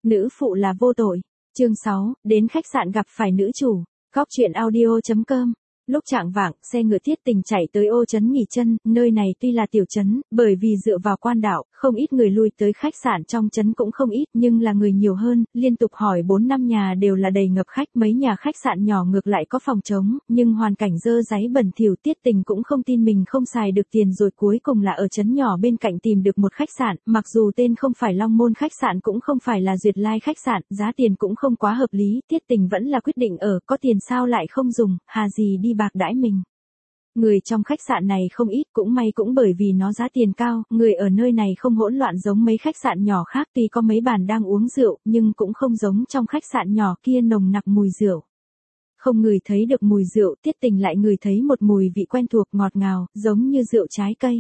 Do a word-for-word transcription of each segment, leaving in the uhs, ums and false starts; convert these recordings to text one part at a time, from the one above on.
Nữ phụ là vô tội. Chương sáu, đến khách sạn gặp phải nữ chủ. Góc truyện audio chấm com. Lúc chạng vạng, xe ngựa Tiết Tình chạy tới ô trấn nghỉ chân, nơi này tuy là tiểu trấn, bởi vì dựa vào quan đạo, không ít người lui tới khách sạn trong trấn cũng không ít, nhưng là người nhiều hơn, liên tục hỏi bốn năm nhà đều là đầy ngập khách, mấy nhà khách sạn nhỏ ngược lại có phòng trống, nhưng hoàn cảnh dơ dáy bẩn thỉu. Tiết Tình cũng không tin mình không xài được tiền rồi cuối cùng là ở trấn nhỏ bên cạnh tìm được một khách sạn, mặc dù tên không phải Long Môn khách sạn cũng không phải là Duyệt Lai khách sạn, giá tiền cũng không quá hợp lý, Tiết Tình vẫn là quyết định ở, có tiền sao lại không dùng, hà gì đi bạc đãi mình. Người trong khách sạn này không ít, cũng may cũng bởi vì nó giá tiền cao, người ở nơi này không hỗn loạn giống mấy khách sạn nhỏ khác, tuy có mấy bàn đang uống rượu, nhưng cũng không giống trong khách sạn nhỏ kia nồng nặc mùi rượu. Không ngửi thấy được mùi rượu, Tiết Tình lại ngửi thấy một mùi vị quen thuộc ngọt ngào, giống như rượu trái cây.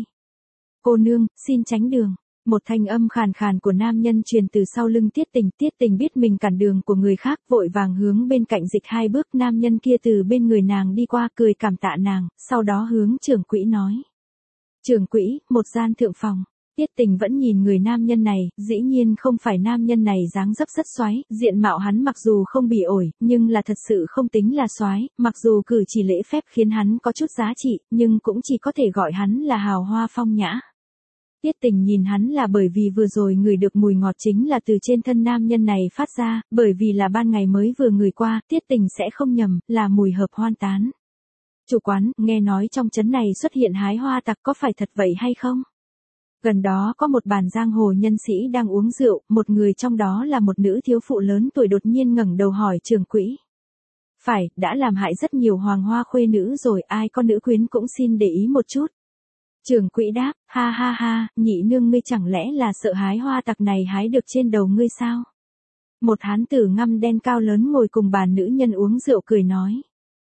Cô nương, xin tránh đường. Một thanh âm khàn khàn của nam nhân truyền từ sau lưng Tiết Tình, Tiết Tình biết mình cản đường của người khác, vội vàng hướng bên cạnh dịch hai bước, nam nhân kia từ bên người nàng đi qua cười cảm tạ nàng, sau đó hướng trưởng quỹ nói. Trưởng quỹ, một gian thượng phòng. Tiết Tình vẫn nhìn người nam nhân này, dĩ nhiên không phải nam nhân này dáng dấp rất xoái, diện mạo hắn mặc dù không bỉ ổi, nhưng là thật sự không tính là xoái, mặc dù cử chỉ lễ phép khiến hắn có chút giá trị, nhưng cũng chỉ có thể gọi hắn là hào hoa phong nhã. Tiết Tình nhìn hắn là bởi vì vừa rồi ngửi được mùi ngọt chính là từ trên thân nam nhân này phát ra, bởi vì là ban ngày mới vừa ngửi qua, Tiết Tình sẽ không nhầm, là mùi hợp hoan tán. Chủ quán, nghe nói trong trấn này xuất hiện hái hoa tặc, có phải thật vậy hay không? Gần đó có một bàn giang hồ nhân sĩ đang uống rượu, một người trong đó là một nữ thiếu phụ lớn tuổi đột nhiên ngẩng đầu hỏi trưởng quỹ. Phải, đã làm hại rất nhiều hoàng hoa khuê nữ rồi, ai có nữ quyến cũng xin để ý một chút. Trưởng quỹ đáp, ha ha ha, nhị nương ngươi chẳng lẽ là sợ hái hoa tặc này hái được trên đầu ngươi sao? Một hán tử ngăm đen cao lớn ngồi cùng bàn nữ nhân uống rượu cười nói.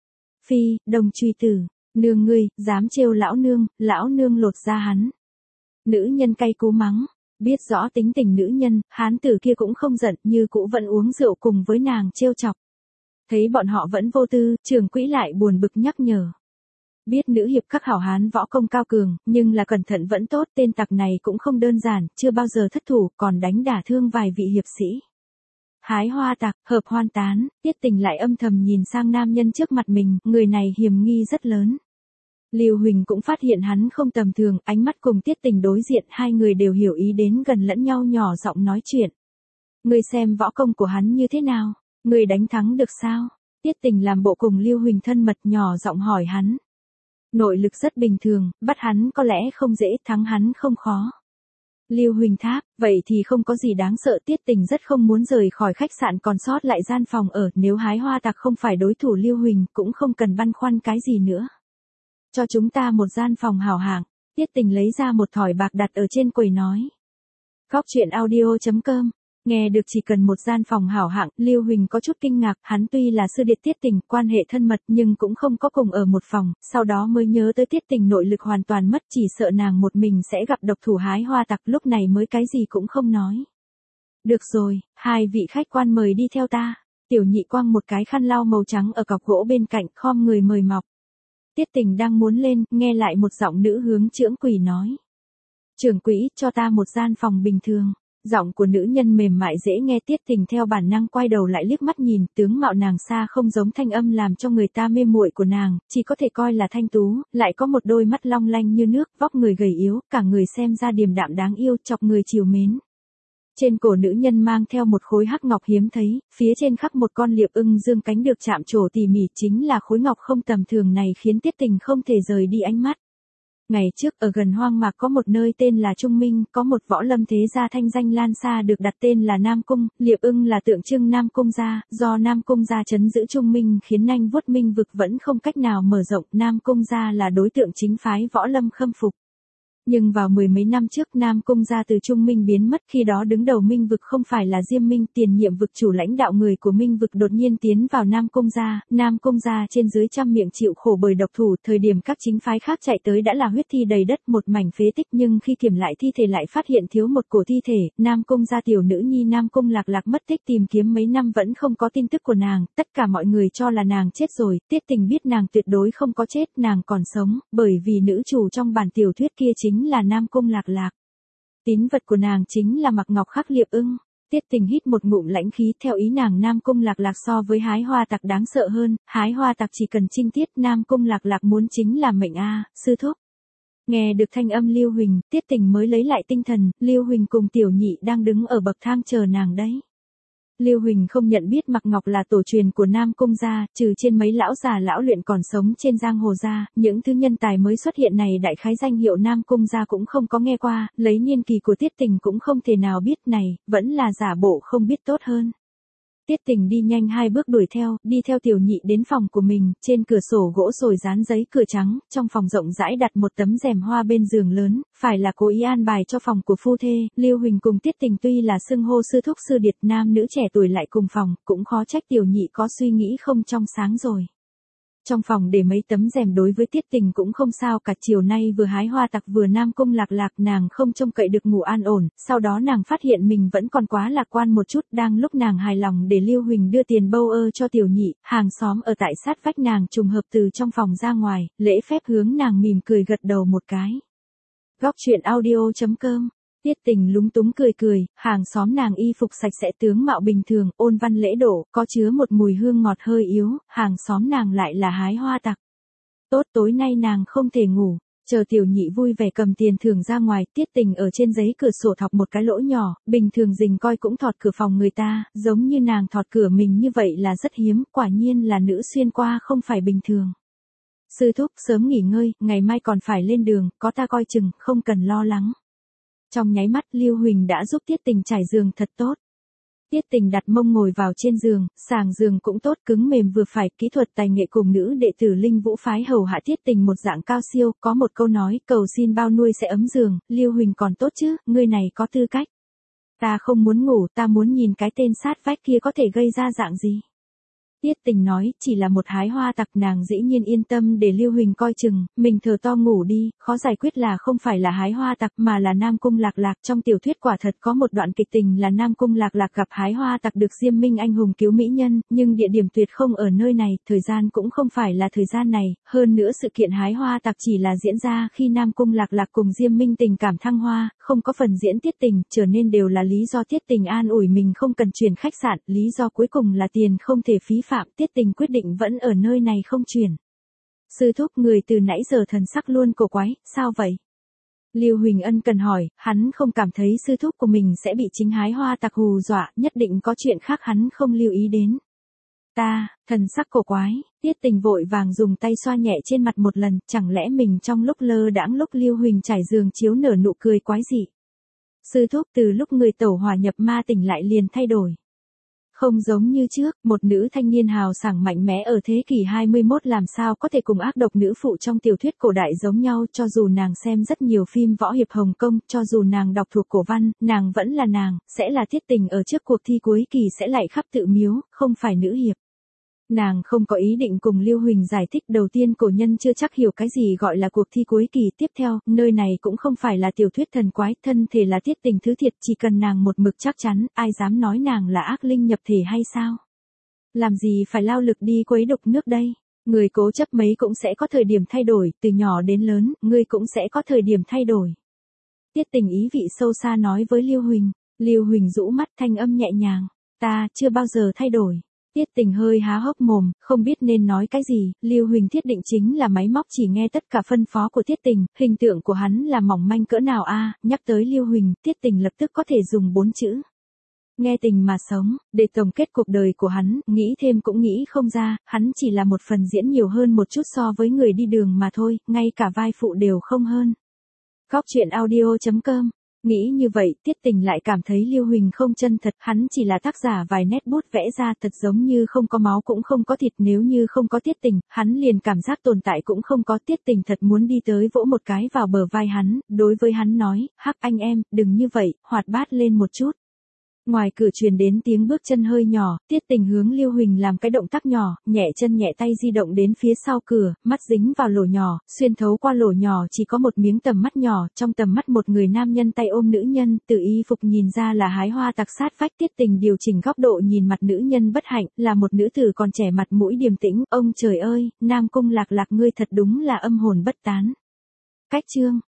Phi, đồng truy tử, nương ngươi, dám trêu lão nương, lão nương lột ra hắn. Nữ nhân cay cú mắng, biết rõ tính tình nữ nhân, hán tử kia cũng không giận, như cũ vẫn uống rượu cùng với nàng trêu chọc. Thấy bọn họ vẫn vô tư, trưởng quỹ lại buồn bực nhắc nhở. Biết nữ hiệp các hảo hán võ công cao cường, nhưng là cẩn thận vẫn tốt, tên tặc này cũng không đơn giản, chưa bao giờ thất thủ, còn đánh đả thương vài vị hiệp sĩ. Hái hoa tặc, hợp hoan tán, Tiết Tình lại âm thầm nhìn sang nam nhân trước mặt mình, người này hiểm nghi rất lớn. Lưu Huỳnh cũng phát hiện hắn không tầm thường, ánh mắt cùng Tiết Tình đối diện, hai người đều hiểu ý đến gần lẫn nhau nhỏ giọng nói chuyện. Ngươi xem võ công của hắn như thế nào, ngươi đánh thắng được sao? Tiết Tình làm bộ cùng Lưu Huỳnh thân mật nhỏ giọng hỏi hắn. Nội lực rất bình thường, bắt hắn có lẽ không dễ, thắng hắn không khó. Lưu Huỳnh tháp, vậy thì không có gì đáng sợ. Tiết Tình rất không muốn rời khỏi khách sạn còn sót lại gian phòng ở, nếu hái hoa tặc không phải đối thủ Lưu Huỳnh, cũng không cần băn khoăn cái gì nữa. Cho chúng ta một gian phòng hảo hạng, Tiết Tình lấy ra một thỏi bạc đặt ở trên quầy nói. Góc truyện audio chấm com. Nghe được chỉ cần một gian phòng hảo hạng, Lưu Huỳnh có chút kinh ngạc, hắn tuy là sư điệt Tiết Tình, quan hệ thân mật nhưng cũng không có cùng ở một phòng, sau đó mới nhớ tới Tiết Tình nội lực hoàn toàn mất, chỉ sợ nàng một mình sẽ gặp độc thủ hái hoa tặc, lúc này mới cái gì cũng không nói. Được rồi, hai vị khách quan mời đi theo ta. Tiểu nhị quăng một cái khăn lau màu trắng ở cọc gỗ bên cạnh, khom người mời mọc. Tiết Tình đang muốn lên, nghe lại một giọng nữ hướng trưởng quỹ nói. Trưởng quỹ, cho ta một gian phòng bình thường. Giọng của nữ nhân mềm mại dễ nghe. Tiết Tình theo bản năng quay đầu lại liếc mắt nhìn, tướng mạo nàng xa không giống thanh âm làm cho người ta mê muội của nàng, chỉ có thể coi là thanh tú, lại có một đôi mắt long lanh như nước, vóc người gầy yếu, cả người xem ra điềm đạm đáng yêu, chọc người chiều mến. Trên cổ nữ nhân mang theo một khối hắc ngọc hiếm thấy, phía trên khắc một con liệp ưng dương cánh được chạm trổ tỉ mỉ, chính là khối ngọc không tầm thường này khiến Tiết Tình không thể rời đi ánh mắt. Ngày trước ở gần hoang mạc có một nơi tên là Trung Minh, có một võ lâm thế gia thanh danh lan xa được đặt tên là Nam Cung, liệp ưng là tượng trưng Nam Cung gia, do Nam Cung gia trấn giữ Trung Minh khiến nanh vuốt minh vực vẫn không cách nào mở rộng, Nam Cung gia là đối tượng chính phái võ lâm khâm phục. Nhưng vào mười mấy năm trước Nam Cung gia từ Trung Minh biến mất, khi đó đứng đầu Minh vực không phải là Diêm Minh, tiền nhiệm vực chủ lãnh đạo người của Minh vực đột nhiên tiến vào Nam Cung gia, Nam Cung gia trên dưới trăm miệng chịu khổ bởi độc thủ, thời điểm các chính phái khác chạy tới đã là huyết thi đầy đất, một mảnh phế tích, nhưng khi kiểm lại thi thể lại phát hiện thiếu một cổ thi thể, Nam Cung gia tiểu nữ nhi Nam Cung Lạc Lạc mất tích, tìm kiếm mấy năm vẫn không có tin tức của nàng, tất cả mọi người cho là nàng chết rồi, Tiết Tình biết nàng tuyệt đối không có chết, nàng còn sống, bởi vì nữ chủ trong bản tiểu thuyết kia chính là Nam Cung Lạc Lạc. Tín vật của nàng chính là mặc ngọc khắc liệp ưng. Tiết Tình hít một ngụm lãnh khí, theo ý nàng Nam Cung Lạc Lạc so với Hái Hoa Tặc đáng sợ hơn, Hái Hoa Tặc chỉ cần trinh tiết, Nam Cung Lạc Lạc muốn chính là mệnh a, sư thúc. Nghe được thanh âm Lưu Huỳnh, Tiết Tình mới lấy lại tinh thần, Lưu Huỳnh cùng Tiểu Nhị đang đứng ở bậc thang chờ nàng đấy. Lưu Huỳnh không nhận biết Mạc Ngọc là tổ truyền của Nam Cung gia, trừ trên mấy lão già lão luyện còn sống trên giang hồ gia, những thứ nhân tài mới xuất hiện này đại khái danh hiệu Nam Cung gia cũng không có nghe qua, lấy niên kỳ của Tiết Tình cũng không thể nào biết này, vẫn là giả bộ không biết tốt hơn. Tiết Tình đi nhanh hai bước đuổi theo, đi theo Tiểu Nhị đến phòng của mình, trên cửa sổ gỗ sồi dán giấy cửa trắng, trong phòng rộng rãi đặt một tấm rèm hoa bên giường lớn, phải là cố ý an bài cho phòng của phu thê. Lưu Huỳnh cùng Tiết Tình tuy là xưng hô sư thúc sư điệt, nam nữ trẻ tuổi lại cùng phòng, cũng khó trách Tiểu Nhị có suy nghĩ không trong sáng rồi. Trong phòng để mấy tấm rèm đối với Tiết Tình cũng không sao cả, chiều nay vừa Hái Hoa Tặc vừa Nam Cung Lạc Lạc, nàng không trông cậy được ngủ an ổn, sau đó nàng phát hiện mình vẫn còn quá lạc quan một chút, đang lúc nàng hài lòng để Lưu Huỳnh đưa tiền bâu ơ cho Tiểu Nhị, hàng xóm ở tại sát vách nàng trùng hợp từ trong phòng ra ngoài, lễ phép hướng nàng mỉm cười gật đầu một cái. Góc truyện audio chấm com. Tiết Tình lúng túng cười cười, hàng xóm nàng y phục sạch sẽ tướng mạo bình thường, ôn văn lễ độ, có chứa một mùi hương ngọt hơi yếu, hàng xóm nàng lại là Hái Hoa Tặc. Tốt, tối nay nàng không thể ngủ, chờ Tiểu Nhị vui vẻ cầm tiền thưởng ra ngoài, Tiết Tình ở trên giấy cửa sổ thọc một cái lỗ nhỏ, bình thường rình coi cũng thọt cửa phòng người ta, giống như nàng thọt cửa mình như vậy là rất hiếm, quả nhiên là nữ xuyên qua không phải bình thường. Sư thúc sớm nghỉ ngơi, ngày mai còn phải lên đường, có ta coi chừng, không cần lo lắng. Trong nháy mắt Lưu Huỳnh đã giúp Tiết Tình trải giường thật tốt. Tiết Tình đặt mông ngồi vào trên giường, sàng giường cũng tốt, cứng mềm vừa phải, kỹ thuật tài nghệ cùng nữ đệ tử Linh Vũ phái hầu hạ Tiết Tình một dạng cao siêu, có một câu nói, cầu xin bao nuôi sẽ ấm giường, Lưu Huỳnh còn tốt chứ, ngươi này có tư cách. Ta không muốn ngủ, ta muốn nhìn cái tên sát vách kia có thể gây ra dạng gì. Tiết Tình nói, chỉ là một Hái Hoa Tặc, nàng dĩ nhiên yên tâm để Lưu Huỳnh coi chừng, mình thờ to ngủ đi, khó giải quyết là không phải là Hái Hoa Tặc mà là Nam Cung Lạc Lạc. Trong tiểu thuyết quả thật có một đoạn kịch tình là Nam Cung Lạc Lạc gặp Hái Hoa Tặc được Diêm Minh anh hùng cứu mỹ nhân, nhưng địa điểm tuyệt không ở nơi này, thời gian cũng không phải là thời gian này, hơn nữa sự kiện Hái Hoa Tặc chỉ là diễn ra khi Nam Cung Lạc Lạc cùng Diêm Minh tình cảm thăng hoa, không có phần diễn Tiết Tình, trở nên đều là lý do Tiết Tình an ủi mình không cần chuyển khách sạn, lý do cuối cùng là tiền không thể phí phạm, Tiết Tình quyết định vẫn ở nơi này không chuyển. Sư thúc, người từ nãy giờ thần sắc luôn cổ quái, sao vậy? Lưu Huỳnh ân cần hỏi, hắn không cảm thấy sư thúc của mình sẽ bị chính Hái Hoa Tặc hù dọa, nhất định có chuyện khác hắn không lưu ý đến. Ta, thần sắc cổ quái, Tiết Tình vội vàng dùng tay xoa nhẹ trên mặt một lần, chẳng lẽ mình trong lúc lơ đãng lúc Lưu Huỳnh trải giường chiếu nở nụ cười quái dị. Sư thúc, từ lúc người tẩu hỏa nhập ma tỉnh lại liền thay đổi. Không giống như trước, một nữ thanh niên hào sảng mạnh mẽ ở thế kỷ hai mươi mốt làm sao có thể cùng ác độc nữ phụ trong tiểu thuyết cổ đại giống nhau, cho dù nàng xem rất nhiều phim võ hiệp Hồng Kông, cho dù nàng đọc thuộc cổ văn, nàng vẫn là nàng, sẽ là Tiết Tình ở trước cuộc thi cuối kỳ sẽ lại khắp tự miếu, không phải nữ hiệp. Nàng không có ý định cùng Lưu Huỳnh giải thích, đầu tiên cổ nhân chưa chắc hiểu cái gì gọi là cuộc thi cuối kỳ, tiếp theo, nơi này cũng không phải là tiểu thuyết thần quái, thân thể là Tiết Tình thứ thiệt, chỉ cần nàng một mực chắc chắn, ai dám nói nàng là ác linh nhập thể hay sao? Làm gì phải lao lực đi quấy đục nước đây? Người cố chấp mấy cũng sẽ có thời điểm thay đổi, từ nhỏ đến lớn, ngươi cũng sẽ có thời điểm thay đổi. Tiết Tình ý vị sâu xa nói với Lưu Huỳnh. Lưu Huỳnh rũ mắt, thanh âm nhẹ nhàng, ta chưa bao giờ thay đổi. Tiết Tình hơi há hốc mồm, không biết nên nói cái gì, Lưu Huỳnh thiết định chính là máy móc chỉ nghe tất cả phân phó của Tiết Tình, hình tượng của hắn là mỏng manh cỡ nào a, nhắc tới Lưu Huỳnh, Tiết Tình lập tức có thể dùng bốn chữ. Nghe tình mà sống, để tổng kết cuộc đời của hắn, nghĩ thêm cũng nghĩ không ra, hắn chỉ là một phần diễn nhiều hơn một chút so với người đi đường mà thôi, ngay cả vai phụ đều không hơn. Góc truyện audio chấm com. Nghĩ như vậy, Tiết Tình lại cảm thấy Lưu Huỳnh không chân thật, hắn chỉ là tác giả vài nét bút vẽ ra thật giống như không có máu cũng không có thịt, nếu như không có Tiết Tình, hắn liền cảm giác tồn tại cũng không có. Tiết Tình thật muốn đi tới vỗ một cái vào bờ vai hắn, đối với hắn nói, hắc anh em, đừng như vậy, hoạt bát lên một chút. Ngoài cửa truyền đến tiếng bước chân hơi nhỏ, Tiết Tình hướng Lưu Huỳnh làm cái động tác nhỏ, nhẹ chân nhẹ tay di động đến phía sau cửa, mắt dính vào lỗ nhỏ, xuyên thấu qua lỗ nhỏ chỉ có một miếng tầm mắt nhỏ, trong tầm mắt một người nam nhân tay ôm nữ nhân, từ y phục nhìn ra là Hái Hoa Tặc sát vách. Tiết Tình điều chỉnh góc độ nhìn mặt nữ nhân bất hạnh, là một nữ tử còn trẻ mặt mũi điềm tĩnh, ông trời ơi, Nam Cung Lạc Lạc ngươi thật đúng là âm hồn bất tán. Cách chương